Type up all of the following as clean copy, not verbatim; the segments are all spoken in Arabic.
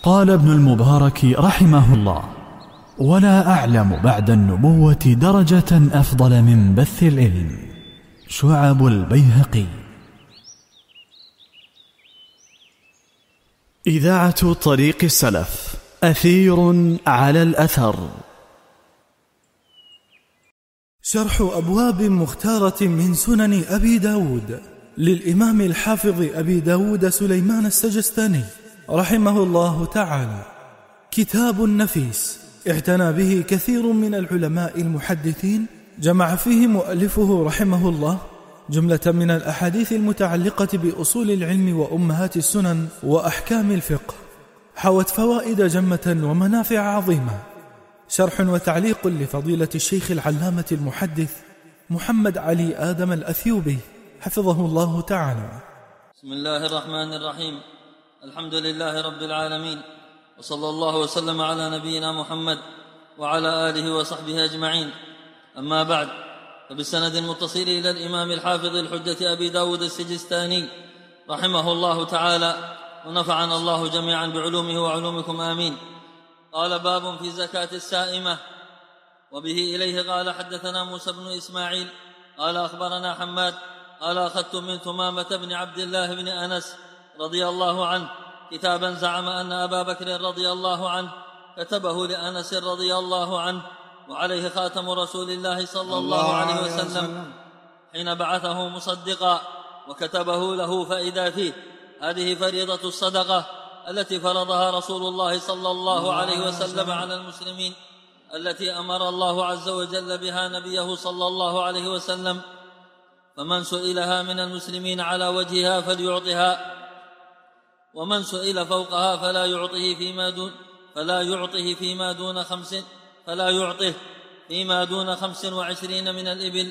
قال ابن المبارك رحمه الله: ولا أعلم بعد النبوة درجة أفضل من بث العلم. شعب البيهقي. إذاعة طريق السلف، أثير على الأثر. شرح أبواب مختارة من سنن أبي داود للإمام الحافظ أبي داود سليمان السجستاني رحمه الله تعالى. كتاب نفيس اعتنى به كثير من العلماء المحدثين، جمع فيه مؤلفه رحمه الله جملة من الأحاديث المتعلقة بأصول العلم وأمهات السنن وأحكام الفقه، حوت فوائد جمة ومنافع عظيمة. شرح وتعليق لفضيلة الشيخ العلامة المحدث محمد علي آدم الأثيوبي حفظه الله تعالى. بسم الله الرحمن الرحيم. الحمد لله رب العالمين، وصلى الله وسلم على نبينا محمد وعلى آله وصحبه أجمعين. أما بعد، فبالسند المتصل إلى الإمام الحافظ الحجة أبي داود السجستاني رحمه الله تعالى، ونفعنا الله جميعا بعلومه وعلومكم آمين. قال: باب في زكاة السائمة. وبه إليه قال: حدثنا موسى بن إسماعيل قال: أخبرنا حماد قال: أخذت من ثمامة بن عبد الله بن أنس رضي الله عنه كتابا زعم أن أبا بكر رضي الله عنه كتبه لأنس رضي الله عنه، وعليه خاتم رسول الله صلى الله عليه وسلم حين بعثه مصدقا، وكتبه له فإذا فيه: هذه فريضة الصدقة التي فرضها رسول الله صلى الله عليه وسلم على المسلمين، التي أمر الله عز وجل بها نبيه صلى الله عليه وسلم، فمن سئلها من المسلمين على وجهها فليعطها، ومن سئل فوقها فلا يعطه فيما دون 25 من الإبل،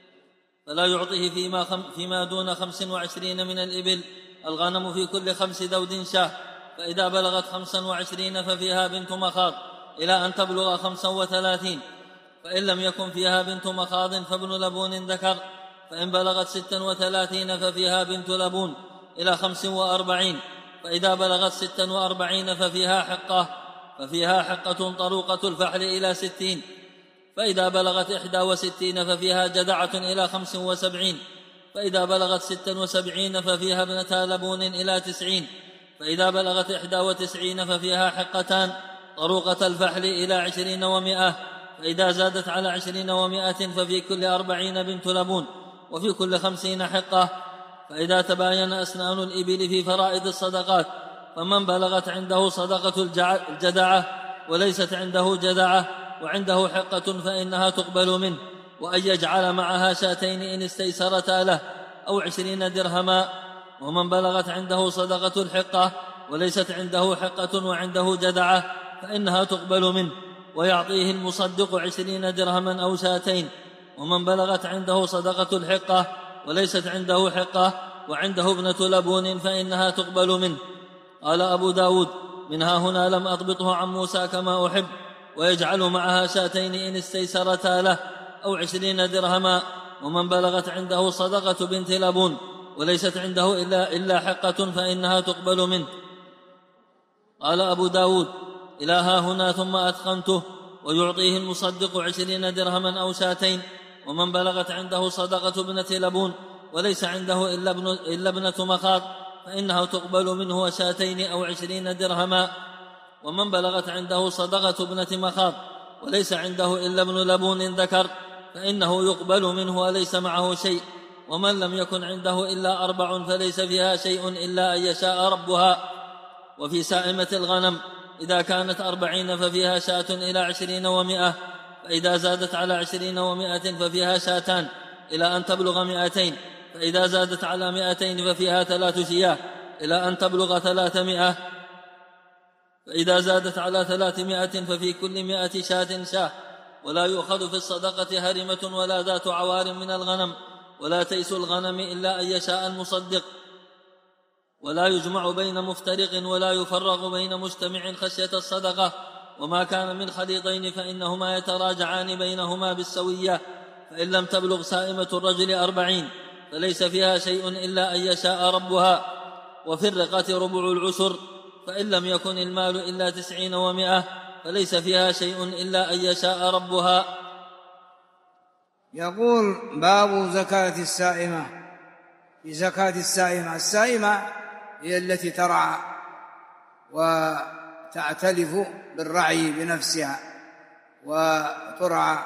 فيما دون 25 من الإبل. الغنم في كل 5 دود شاه، فإذا بلغت 25 ففيها بنت مخاض إلى أن تبلغ 35، فإن لم يكن فيها بنت مخاض فابن لبون ذكر، فإن بلغت 36 ففيها بنت لبون إلى 45، فإذا بلغت 46 ففيها حقة طروقة الفحل إلى 60، فإذا بلغت 61 ففيها جدعة إلى 75، فإذا بلغت 76 ففيها ابنتا لبون إلى 90، فإذا بلغت 91 ففيها حقتان طروقة الفحل إلى 20 و100، فإذا زادت على 20 و100 ففي كل 40 بنت لبون، وفي كل 50 حقة. فإذا تباين أسنان الإبل في فرائض الصدقات، فمن بلغت عنده صدقة الجدعة وليست عنده جدعة وعنده حقة فإنها تقبل منه، وأن يجعل معها شاتين إن استيسرتا له أو 20 درهما. ومن بلغت عنده صدقة الحقة وليست عنده حقة وعنده جدعة فإنها تقبل منه، ويعطيه المصدق 20 درهما أو شاتين. ومن بلغت عنده صدقة الحقة وليست عنده حقة وعنده ابنة لبون فإنها تقبل منه. قال أبو داود: منها هنا لم أضبطه عن موسى كما أحب، ويجعل معها شاتين إن استيسرتا له أو 20 درهما. ومن بلغت عنده صدقة بنت لبون وليست عنده إلا حقة فإنها تقبل منه. قال أبو داود: إلى ها هنا ثم أتقنته: ويعطيه المصدق 20 درهما أو شاتين. ومن بلغت عنده صدقة ابنة لبون وليس عنده إلا ابنة مخاض فإنها تقبل منه وشاتين أو 20 درهما. ومن بلغت عنده صدقة ابنة مخاض وليس عنده إلا ابن لبون ذكر فإنه يقبل منه وليس معه شيء. ومن لم يكن عنده إلا 4 فليس فيها شيء إلا أن يشاء ربها. وفي سائمة الغنم إذا كانت 40 ففيها شاة إلى 20 و100، فإذا زادت على 20 و100 ففيها شاتان إلى أن تبلغ 200، فإذا زادت على 200 ففيها 3 شياه إلى أن تبلغ 300، فإذا زادت على 300 ففي كل 100 شاة. ولا يؤخذ في الصدقة هرمة ولا ذات عوار من الغنم، ولا تيس الغنم إلا أن يشاء المصدق. ولا يجمع بين مفترق ولا يفرق بين مجتمع خشية الصدقة. وما كان من خليطين فإنهما يتراجعان بينهما بالسوية. فإن لم تبلغ سائمة الرجل 40 فليس فيها شيء إلا أن يشاء ربها. وفي الرقة ربع العشر، فإن لم يكن المال إلا 90 و100 فليس فيها شيء إلا أن يشاء ربها. يقول باب زكاة السائمة. في زكاة السائمة، السائمة هي التي ترعى وتعتلف بالرعي بنفسها وترعى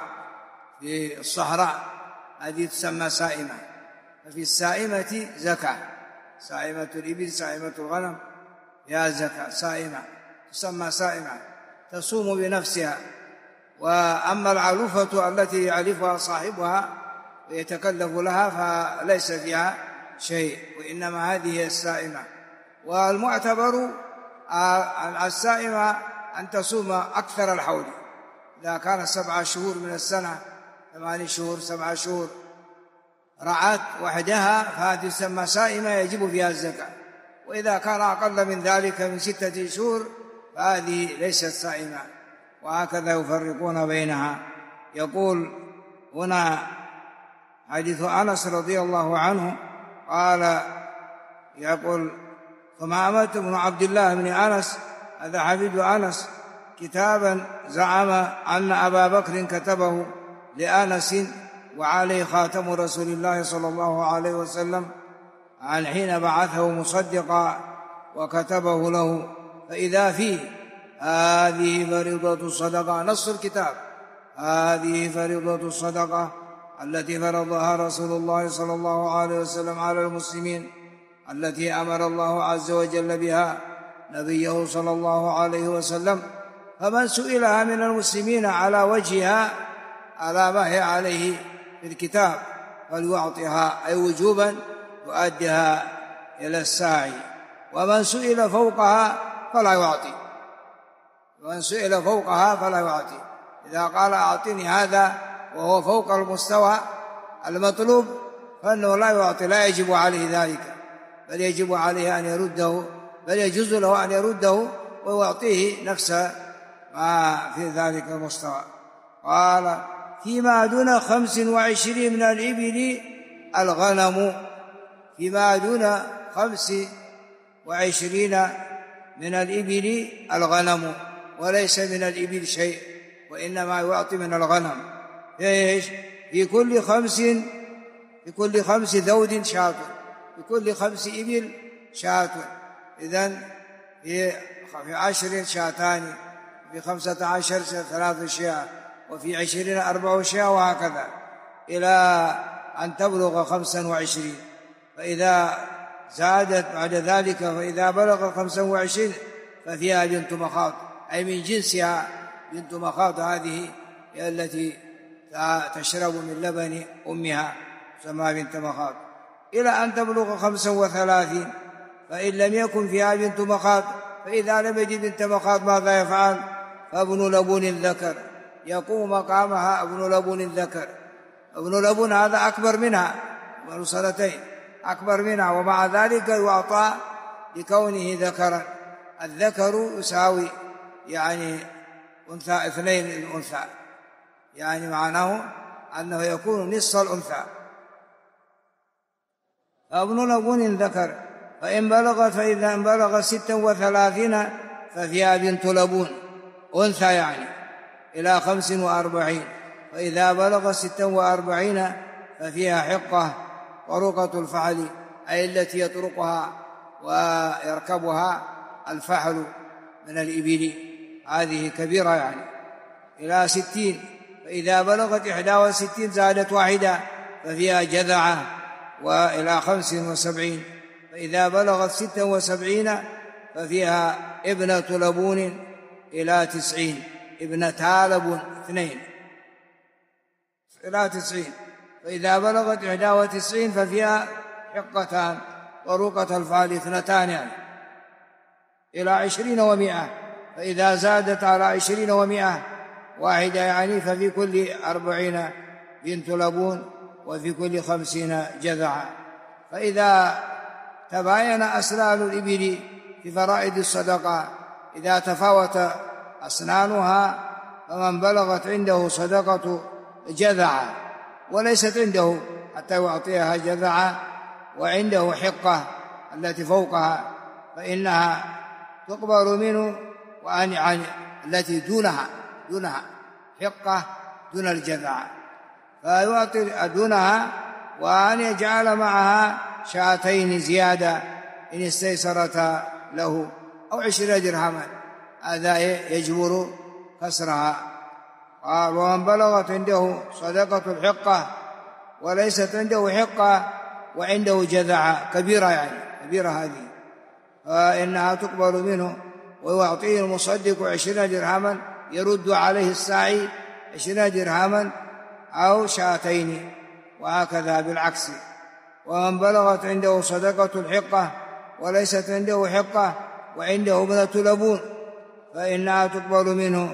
في الصحراء، هذه تسمى سائمة. ففي السائمة زكاة، سائمة الإبل سائمة الغنم فيها زكاة. سائمة تسمى سائمة، تصوم بنفسها. وأما العلوفة التي يعلفها صاحبها ويتكلف لها فليس فيها شيء، وإنما هذه هي السائمة. والمعتبر على السائمة أن تصوم أكثر الحول، إذا كان 7 شهور من السنة، 8 شهور 7 شهور رعت وحدها فهذه تسمى سائمة يجب فيها الزكاة. وإذا كان أقل من ذلك من 6 شهور فهذه ليست سائمة. وهكذا يفرقون بينها. يقول هنا حديث أنس رضي الله عنه قال، يقول فمعمة بن عبد الله بن أنس، هذا حفيد أنس، كتابا زعم أن أبا بكر كتبه لأنس وعليه خاتم رسول الله صلى الله عليه وسلم، عن حين بعثه مصدقا وكتبه له، فإذا فيه هذه فريضة الصدقة، نص الكتاب، هذه فريضة الصدقة التي فرضها رسول الله صلى الله عليه وسلم على المسلمين، التي أمر الله عز وجل بها نبيه صلى الله عليه وسلم. فمن سئلها من المسلمين على وجهها على ما هي عليه في الكتاب فليعطها، أي وجوبا يؤديها إلى الساعي. ومن سئل فوقها فلا يعطي، ومن سئل فوقها فلا يعطي. إذا قال أعطني هذا وهو فوق المستوى المطلوب فإنه لا يعطي، لا يجب عليه ذلك، بل يجب عليه أن يرده، بل يجوز له أن يرده ويعطيه نفس ما في ذلك المستوى. قال فيما دون 25 من الإبل الغنم، فيما دون 25 من الإبل الغنم، وليس من الإبل شيء، وإنما يعطي من الغنم. في كل 5 ذود شاة، في كل 5 إبل شاة. إذن في 10 شاتان، في 15 3 شياه، وفي 20 4 شياه، وهكذا إلى أن تبلغ 25. فإذا زادت بعد ذلك، فإذا بلغ 25 ففيها بنت مخاض، أي من جنسها بنت مخاض، هذه هي التي تشرب من لبن أمها، تسمى بنت مخاض، إلى أن تبلغ 35. فإن لم يكن فيها بنت مخاض، فإذا لم يجد بنت مخاض ماذا يفعل؟ فابن لبون الذكر يقوم مقامها، ابن لبون الذكر. ابن لبون هذا أكبر منها، من 2 سنين أكبر منها، ومع ذلك يعطى لكونه ذكرا. الذكر يساوي يعني أنثى 2 الأنثى، يعني معناه أنه يكون نصف الأنثى. ابن لبون ذكر. فإن بلغت، فإذا بلغ 36 ففيها بنت لبون أنثى، يعني إلى 45. فإذا بلغ 46 ففيها حقة طرقة الفحل، أي التي يطرقها ويركبها الفحل من الإبل، هذه كبيرة يعني، إلى 60. فإذا بلغت 61 زادت 1 ففيها جذعة، وإلى 75. فإذا بلغت 76 ففيها ابنة لبون إلى 90، ابنتا لبون 2 إلى 90. فإذا بلغت 91 ففيها حقتان طرقة الفحل 2 يعني، إلى 20 و100. فإذا زادت على 20 و100 1 يعني، ففي كل 40 بنت لبون، وفي كل 50 جذعة. فإذا تباين أسنان الإبل في فرائض الصدقة، إذا تفاوت أسنانها، فمن بلغت عنده صدقة جذعة وليست عنده حتى يعطيها جذعة، وعنده حقة التي فوقها، فإنها تقبل منه، وأن يعني التي دونها حقة دون الجذع، فيعطي دونها، وأن يجعل معها شاتين زيادة إن استيسرتا له، أو 20 درهما، هذا يجبر كسرها. قال: ومن بلغت عنده صدقة الحقة وليست عنده حقة وعنده جذع كبيرة، يعني كبيرة هذه، فإنها تقبل منه، ويعطيه المصدق 20 درهما، يرد عليه الساعي 20 درهما أو شاتين، وهكذا بالعكس. ومن بلغت عنده صدقة الحقة وليست عنده حقة وعنده ابنة لبون فإنها تقبل منه،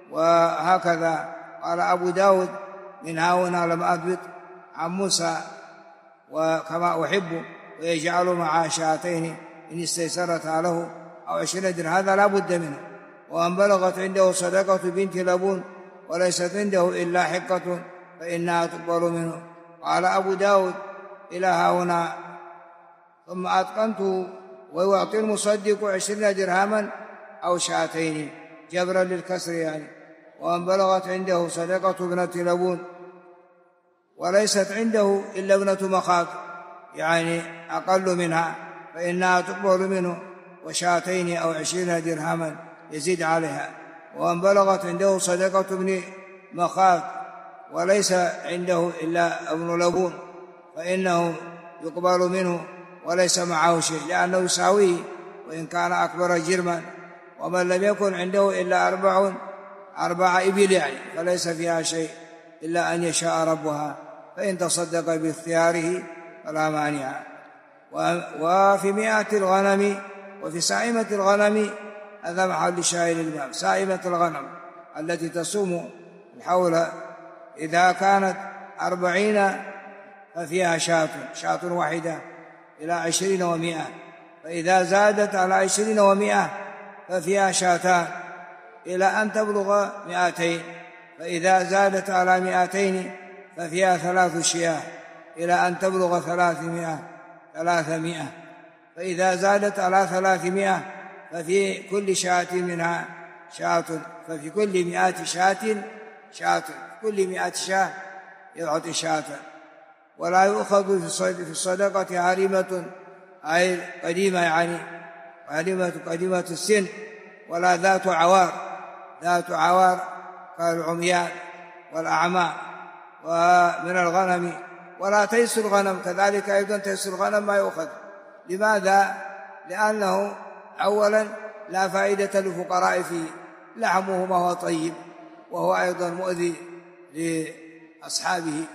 وهكذا. قال أبو داود: من هنا لم أثبت عن موسى وكما أحب، ويجعل مع شاتين إن استيسرتها له أو 20 درهم، هذا لا بد منه. وأن بلغت عنده صدقة بنت لبون وليست عنده إلا حقة فإنها تقبل منه. قال أبو داود: إلى هنا ثم أتقنته: ويعطي المصدق 20 درهما أو شاتين جبرا للكسر يعني. وأن بلغت عنده صدقة ابنة لبون وليست عنده إلا ابنة مخاض، يعني أقل منها، فإنها تقبل منه، وشاتين أو 20 درهما يزيد عليها. وأن بلغت عنده صدقة ابن مخاض وليس عنده إلا ابن لبون فإنه يقبل منه وليس معه شيء، لأنه يساويه وإن كان أكبر جرما. ومن لم يكن عنده إلا 4 إبل يعني، فليس فيها شيء إلا أن يشاء ربها، فإن تصدق باختياره فلا مانع. وفي مئات الغنم وفي سائمة الغنم، هذا محل شاهد الإمام. سائمة الغنم التي تصوم الحول، إذا كانت 40 ففيها شاة واحدة إلى 20 و100، فإذا زادت على 20 و100 ففيها شاتان إلى أن تبلغ 200، فإذا زادت على 200 ففيها 3 شياه إلى أن تبلغ 300، فإذا زادت على 300 ففي كل شاة منها شاة، ففي كل 100 شاة، كل 100 شاة يعطي شاة. ولا يؤخذ في الصدقة عارمة، أي قديمة يعني قديمة السن، ولا ذات عوار كالعميان والأعمى ومن الغنم، ولا تيس الغنم كذلك أيضا. تيس الغنم ما يؤخذ. لماذا؟ لأنه أولا لا فائدة للفقراء فيه، لحمه ما هو طيب، وهو أيضا مؤذي لأصحابه.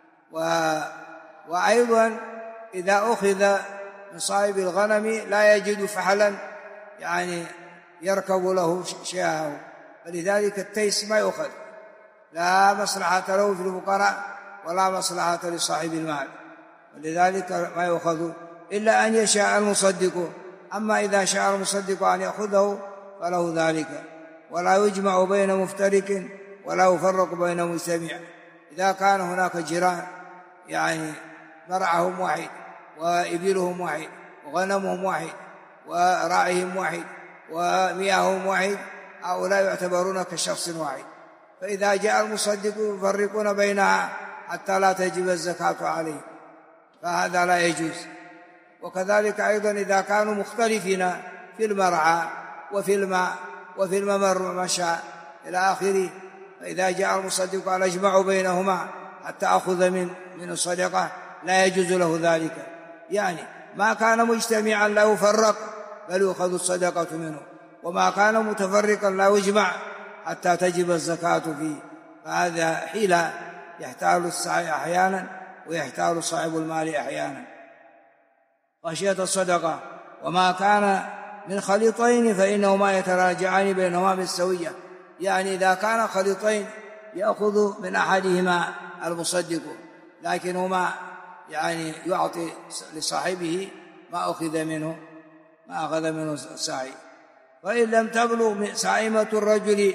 وأيضا إذا أخذ من صاحب الغنم لا يجد فحلا يعني يركب له شياه، فلذلك التيس ما يؤخذ، لا مصلحة له في الفقراء ولا مصلحة لصاحب المال، ولذلك ما يؤخذ إلا أن يشاء المصدق. أما إذا شاء المصدق أن يأخذه فله ذلك. ولا يجمع بين مفترق ولا يفرق بين مجتمع. إذا كان هناك جيران يعني مرعهم واحد وإبلهم واحد وغنمهم واحد وراعيهم واحد ومياههم واحد، هؤلاء يعتبرون كشخص واحد، فإذا جاء المصدق يفرقون بينها حتى لا تجب الزكاة عليه، فهذا لا يجوز. وكذلك أيضا إذا كانوا مختلفين في المرعى وفي الماء وفي الممر ومشى إلى آخره، فإذا جاء المصدق قال اجمعوا بينهما حتى أخذ من الصدقة، لا يجوز له ذلك. يعني ما كان مجتمعا لا يفرق بل يؤخذ الصدقة منه، وما كان متفرقا لا يجمع حتى تجب الزكاة فيه. فهذا حيلة يحتال السعي أحيانا ويحتال صاحب المال أحيانا. خشية الصدقة. وما كان من خليطين فإنهما يتراجعان بينهما بالسوية، يعني إذا كان خليطين يأخذ من أحدهما المصدق، لكنهما يعني يعطي لصاحبه ما أخذ منه السعي. وإن لم تبلغ سائمة الرجل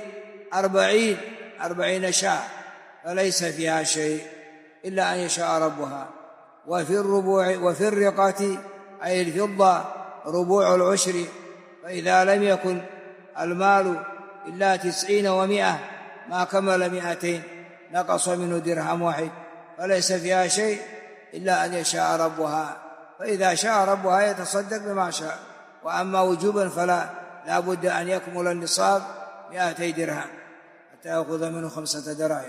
40 شاة فليس فيها شيء إلا أن يشاء ربها. وفي الرقة أي الفضة ربوع العشر، فإذا لم يكن المال إلا 90 و100 ما كمل 200 نقص منه درهم واحد، فليس فيها شيء إلا أن يشاء ربها، فإذا شاء ربها يتصدق بما شاء. وأما وجوبا فلا بد أن يكمل النصاب 200 درهم حتى يأخذ منه 5 دراهم.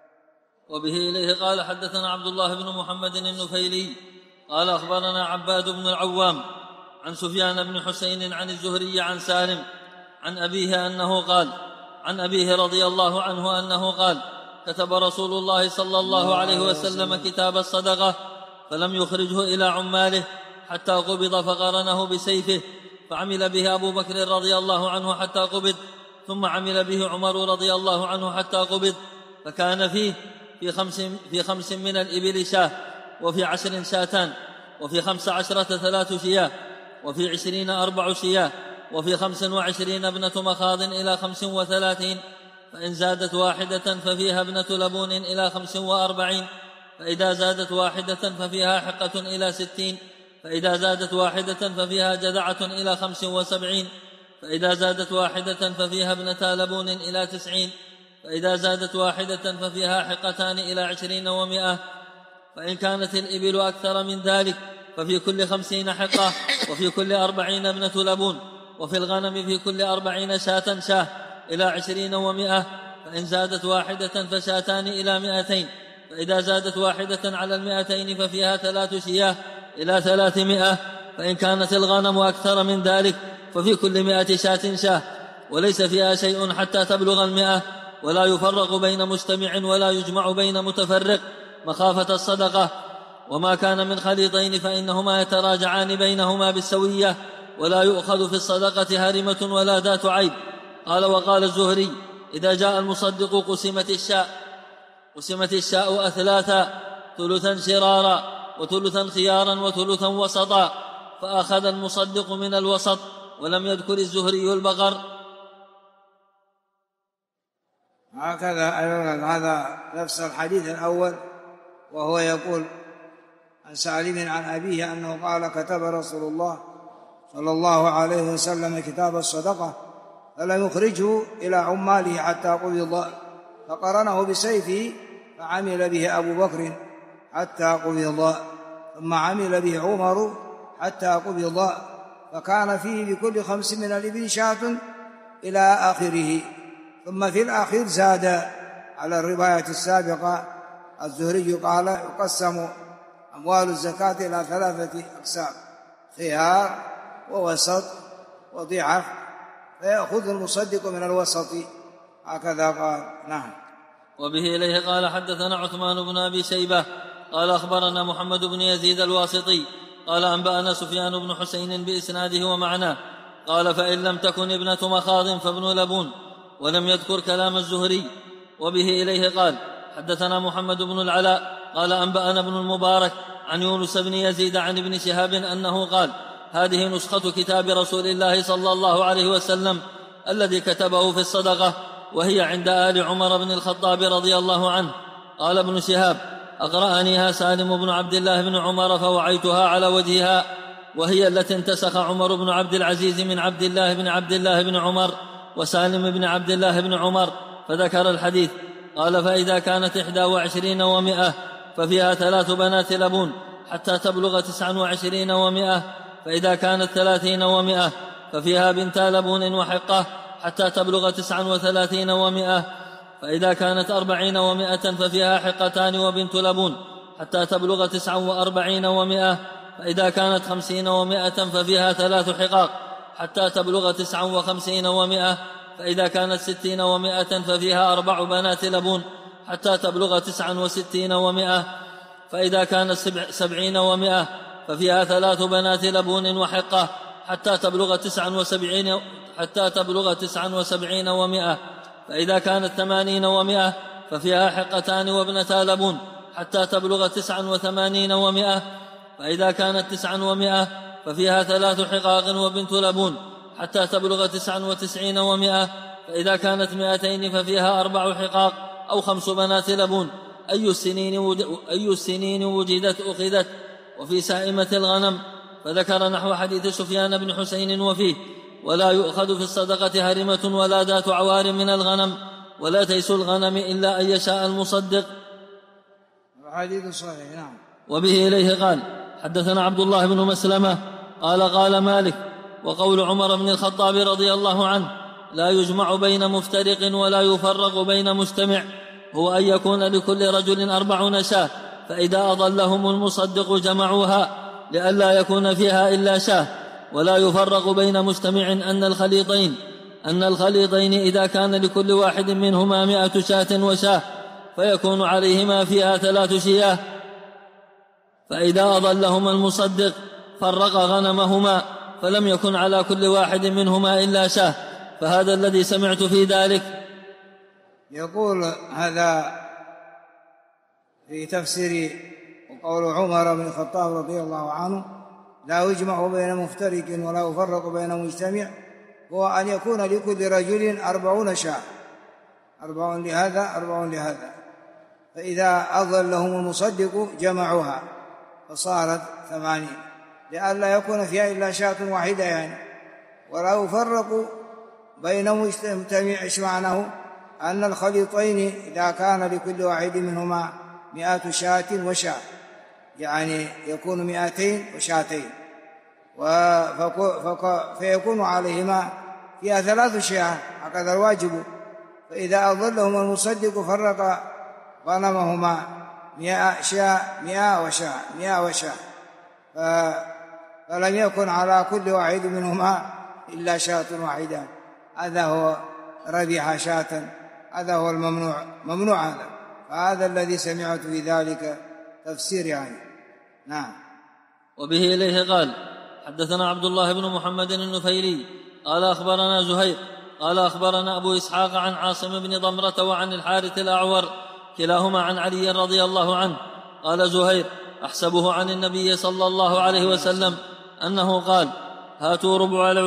وبه إليه قال حدثنا عبد الله بن محمد النفيلي قال أخبرنا عباد بن العوام عن سفيان بن حسين عن الزهري عن سالم عن أبيه أنه قال عن أبيه رضي الله عنه أنه قال كتب رسول الله صلى الله عليه وسلم كتاب الصدقة فلم يخرجه إلى عماله حتى قبض فقرنه بسيفه، فعمل به أبو بكر رضي الله عنه حتى قبض، ثم عمل به عمر رضي الله عنه حتى قبض، فكان فيه في 5 من الإبل شاة، وفي 10 شاتان، وفي 15 3 شياه، وفي 20 4 شياه، وفي 25 ابنة مخاض إلى 35، فإن زادت واحدة ففيها ابنة لبون إلى 45، فإذا زادت واحدة ففيها حقة إلى 60، فإذا زادت واحدة ففيها جذعة إلى 75، فإذا زادت واحدة ففيها ابنتا لبون إلى 90، فإذا زادت واحدة ففيها حقتان إلى 20 و100. فإن كانت الإبل أكثر من ذلك ففي كل 50 حقة، وفي كل 40 ابنة لبون، وفي الغنم في كل 40 شاة شاه إلى 20 و100. فإن زادت واحدة فشاتان إلى 200، فإذا زادت واحدة على 200 ففيها 3 شياه إلى 300. فإن كانت الغنم أكثر من ذلك ففي كل 100 شاة شاه، وليس فيها شيء حتى تبلغ 100، ولا يفرق بين مجتمع ولا يجمع بين متفرق مخافة الصدقة. وما كان من خليطين فإنهما يتراجعان بينهما بالسوية، ولا يؤخذ في الصدقة هرمة ولا ذات عيب. قال وقال الزهري إذا جاء المصدق قسمت الشاء أثلاثا، ثلثا شرارا، وثلثا خيارا، وثلثا وسطا، فأخذ المصدق من الوسط، ولم يذكر الزهري البقر. هكذا هذا نفس الحديث الأول، وهو يقول عن سالم عن أبيه أنه قال كتب رسول الله صلى الله عليه وسلم كتاب الصدقة فلم يخرجه إلى عماله حتى قبض، فقرنه بسيفه، فعمل به أبو بكر حتى قبض، ثم عمل به عمر حتى قبض، فكان فيه بكل 5 من الإبل شاة إلى آخره. ثم في الأخير زاد على الرواية السابقة. الزهري قال يقسم أموال الزكاة إلى 3 أقسام: خيار ووسط وضعف، فيأخذ المصدق من الوسط، هكذا قال. نعم. وبه إليه قال حدثنا عثمان بن أبي شيبة قال أخبرنا محمد بن يزيد الواسطي قال أنبأنا سفيان بن حسين بإسناده ومعناه قال فإن لم تكن ابنة مخاض فابن لبون، ولم يذكر كلام الزهري. وبه إليه قال حدثنا محمد بن العلاء قال أنبأنا ابن المبارك عن يونس بن يزيد عن ابن شهاب أنه قال هذه نسخة كتاب رسول الله صلى الله عليه وسلم الذي كتبه في الصدقة، وهي عند آل عمر بن الخطاب رضي الله عنه. قال ابن شهاب أقرأنيها سالم بن عبد الله بن عمر فوعيتها على وجهها، وهي التي انتسخ عمر بن عبد العزيز من عبد الله بن عمر وسالم بن عبد الله بن عمر، فذكر الحديث. قال فإذا كانت 21 و100 ففيها 3 بنات لبون حتى تبلغ 29 و100، فإذا كانت 30 و100 ففيها بنتا لبون وحقة حتى تبلغ 39 و100، فإذا كانت 40 و100 ففيها حقتان وبنت لبون حتى تبلغ 49 و100، فإذا كانت 50 و100 ففيها 3 حقاق حتى تبلغ 59 و100، فإذا كانت 60 و100 ففيها 4 بنات لبون حتى تبلغ 69 و100، فإذا كانت 70 و100 ففيها 3 بنات لبون وحقة حتى تبلغ 79 و100، فإذا كانت 80 و100 ففيها حقتان وابنتا لبون حتى تبلغ 89 و100، فإذا كانت 9 و100 ففيها 3 حقاق وبنت لبون حتى تبلغ 99 و100، فإذا كانت 200 ففيها 4 حقاق أو 5 بنات لبون. أي السنين وجدت أخذت. وفي سائمة الغنم فذكر نحو حديث سفيان بن حسين وفيه ولا يؤخذ في الصدقة هرمة ولا ذات عوار من الغنم ولا تيس الغنم إلا أن يشاء المصدق. الحديث صحيح. نعم. وبه إليه قال حدثنا عبد الله بن مسلمة قال مالك وقول عمر بن الخطاب رضي الله عنه لا يجمع بين مفترق ولا يفرق بين مجتمع هو أن يكون لكل رجل 40 شاة فإذا أضلهم المصدق جمعوها لئلا يكون فيها إلا شاة ولا يفرق بين مجتمع أن الخليطين إذا كان لكل واحد منهما 100 شاة وشاة فيكون عليهما فيها 3 شياه فإذا أضلهما المصدق فرق غنمهما فلم يكن على كل واحد منهما إلا شاة فهذا الذي سمعت في ذلك. يقول هذا في تفسير وقول عمر بن الخطاب رضي الله عنه لا يجمع بين مفترق ولا يفرق بين مجتمع هو أن يكون لكل رجل 40 شاة 40 لهذا 40 لهذا فإذا أضلهم المصدق جمعوها فصارت 80 لئلا يكون فيها إلا شاة واحدة يعني ولا يفرق بين مجتمع. إيش معناه؟ أن الخليطين إذا كان لكل واحد منهما 100 شاة وشاة يعني يكون 200 وشاتين فيكون عليهما فيها 3 شياه هكذا الواجب. فإذا أضلهم المصدق فرق غنمهما 100 شاة 100 وشاة فلم يكن على كل واحد منهما إلا شاة واحدة. هذا هو ربح شاة هذا هو الممنوع هذا الذي سمعت في ذلك تفسير يعني. نعم. وبه إليه قال حدثنا عبد الله بن محمد النفيلي قال أخبرنا زهير قال أخبرنا أبو إسحاق عن عاصم بن ضمرة وعن الحارث الأعور كلاهما عن علي رضي الله عنه قال زهير أحسبه عن النبي صلى الله عليه وسلم أنه قال هاتوا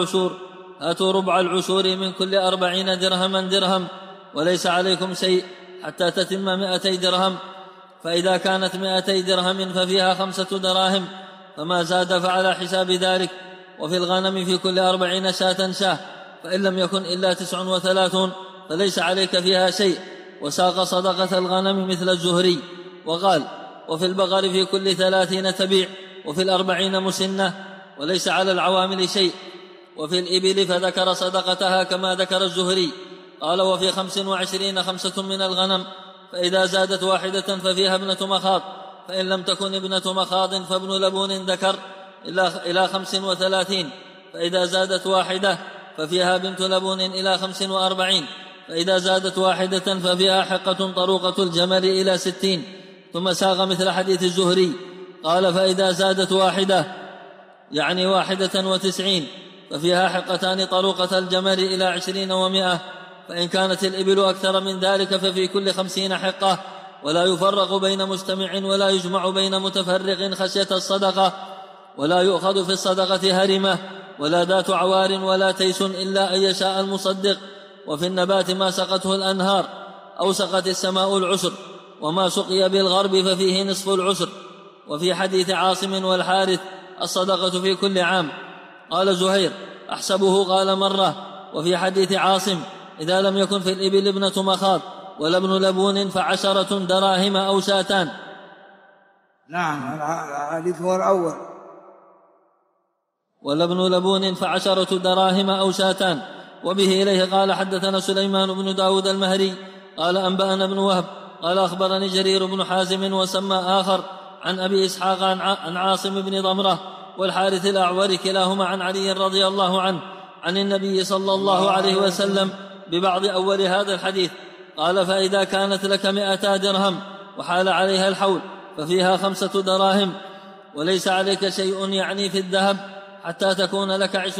ربع العشور من كل 40 درهم وليس عليكم شيء حتى تتم 200 درهم فإذا كانت 200 درهم ففيها 5 دراهم فما زاد فعلى حساب ذلك. وفي الغنم في كل 40 شاة فإن لم يكن إلا 39 فليس عليك فيها شيء. وساق صدقة الغنم مثل الزهري وقال وفي البقر في كل 30 تبيع وفي 40 مسنة وليس على العوامل شيء. وفي الإبل فذكر صدقتها كما ذكر الزهري. قال وفي 25 5 من الغنم فإذا زادت واحدة ففيها ابنة مخاض فإن لم تكن ابنة مخاض فابن لبون ذكر إلى 35 فإذا زادت واحدة ففيها بنت لبون إلى 45 فإذا زادت واحدة ففيها حقة طروقة الجمل إلى 60. ثم ساق مثل حديث الزهري قال فإذا زادت واحدة يعني 91 ففيها حقتان طروقة الجمل إلى 20 و100 فإن كانت الإبل أكثر من ذلك ففي كل 50 حقة ولا يفرق بين مجتمع ولا يجمع بين متفرق خشية الصدقة ولا يؤخذ في الصدقة هرمة ولا ذات عوار ولا تيس إلا أن يشاء المصدق. وفي النبات ما سقته الأنهار أو سقت السماء العشر وما سقي بالغرب ففيه نصف العشر. وفي حديث عاصم والحارث الصدقة في كل عام. قال زهير أحسبه قال مرة. وفي حديث عاصم إذا لم يكن في الإبل ابنة مخاض ولا ابن لبون ف10 دراهم أو شاتان. نعم الحديث هو الأول. ولا ابن لبون ف10 دراهم أو شاتان. وبه إليه قال حدثنا سليمان بن داود المهري قال أنبأنا ابن وهب قال أخبرني جرير بن حازم وسمى آخر عن أبي إسحاق عن عاصم بن ضمرة والحارث الأعور كلاهما عن علي رضي الله عنه عن النبي صلى الله عليه وسلم ببعض أول هذا الحديث. قال فإذا كانت لك 200 درهم وحال عليها الحول ففيها 5 دراهم وليس عليك شيء يعني في الذهب حتى تكون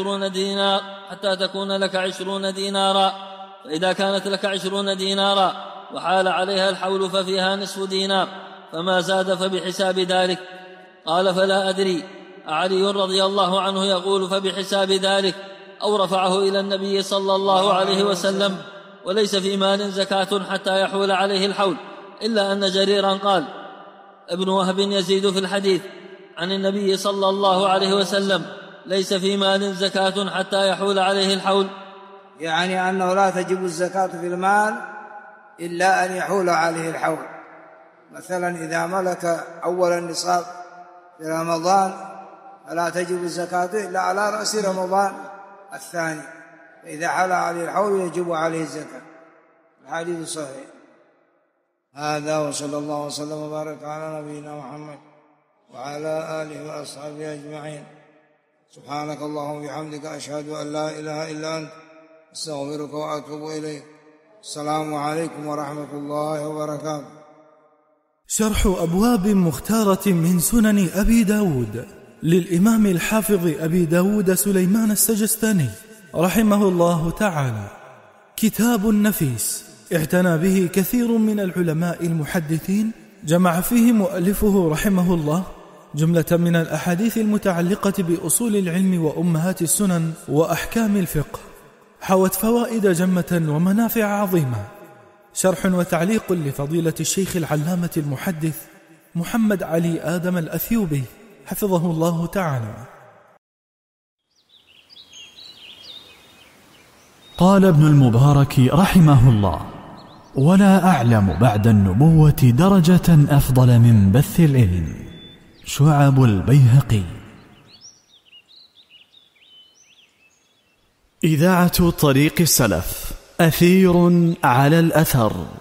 لك 20 دينارا فإذا كانت لك 20 دينارا وحال عليها الحول ففيها نصف دينار فما زاد فبحساب ذلك. قال فلا أدري أعلي رضي الله عنه يقول فبحساب ذلك أو رفعه إلى النبي صلى الله عليه وسلم. وليس في مال زكاة حتى يحول عليه الحول إلا أن جريرا قال ابن وهب يزيد في الحديث عن النبي صلى الله عليه وسلم ليس في مال زكاة حتى يحول عليه الحول، يعني أنه لا تجب الزكاة في المال إلا أن يحول عليه الحول. مثلا إذا ملك أول النصاب في رمضان فلا تجب الزكاة إلا على رأس رمضان الثاني، فإذا حال عليه الحول يجب عليه الزكاة. الحديث صحيح. هذا وصلى الله وسلم وبارك على نبينا محمد وعلى آله وأصحابه أجمعين. سبحانك اللهم وبحمدك أشهد أن لا إله إلا أنت أستغفرك وأتوب إليك. السلام عليكم ورحمة الله وبركاته. شرح أبواب مختارة من سنن أبي داود للإمام الحافظ أبي داود سليمان السجستاني رحمه الله تعالى، كتاب نفيس اعتنى به كثير من العلماء المحدثين، جمع فيه مؤلفه رحمه الله جملة من الأحاديث المتعلقة بأصول العلم وأمهات السنن وأحكام الفقه، حوت فوائد جمة ومنافع عظيمة. شرح وتعليق لفضيلة الشيخ العلامة المحدث محمد علي آدم الأثيوبي حفظه الله تعالى. قال ابن المبارك رحمه الله: ولا أعلم بعد النبوة درجة أفضل من بث العلم. شعب البيهقي. إذاعة طريق السلف، أثير على الأثر.